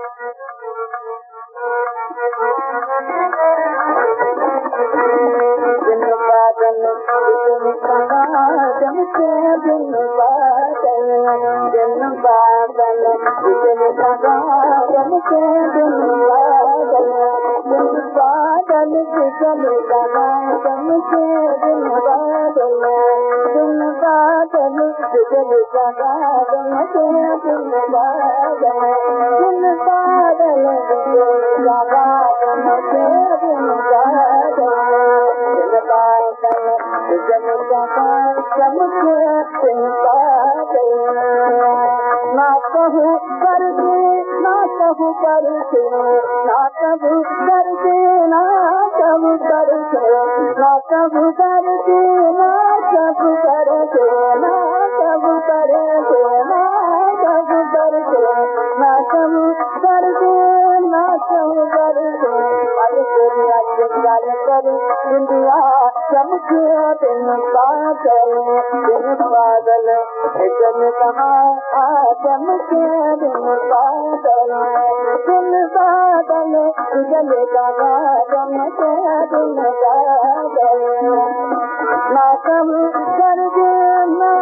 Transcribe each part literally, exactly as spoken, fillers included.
दिन बादल चमके दिन बादल दिन बादल दिन लगा चमके दिन बादल दिन बादल चल लगा चमके दिन बादल दिन बादल चल लगा चमके दिन बादल दिन बादल लगा चमके दिन बादल दिन बादल चमके दिन बादल ना कहूँ करके ना कहूँ करके ना कहूँ करके ना कहूँ करके ना कहूँ करके ना कहूँ करके ना कहूँ करके ना कहूँ करके ना कहूँ करके ना कहूँ करके अरे तेरी अच्छे चाल कर दुनिया चमके दिन बादल दिन बादल जन कहा चमके दिन बादल दिन बादल जन कहा चमके दिन बादल ना कम कर देना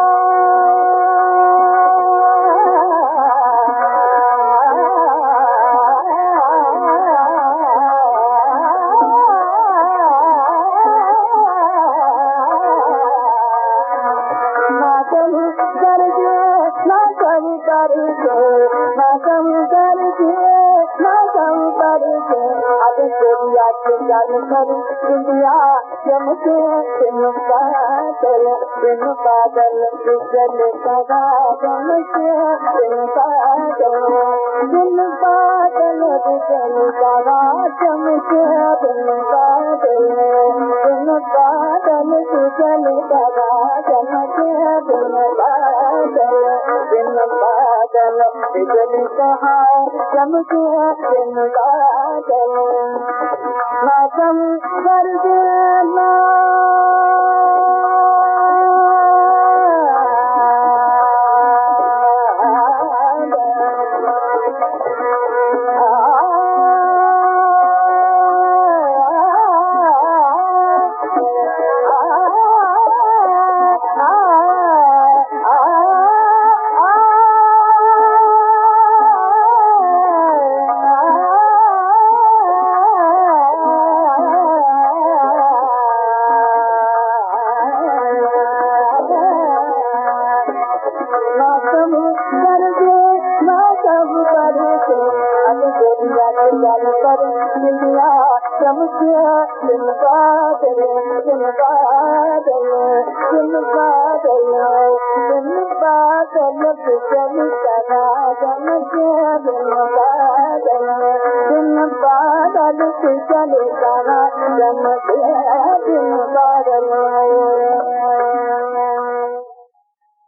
जान कर इंडिया चमके दिन बादल दिन बादल जल सदा चमके दिन बादल दिन बादल जल सदा चमके दिन बादल दिन बादल जल सदा चमके दिन बादल दिन बादल जल सदा चमके दिन बादल ना कम कर देना चमके दिन बादल दिन बादल दिन बादल दिन बादल चल सदा चमके दिन बादल दिन बादल चल सदा चमके दिन बादल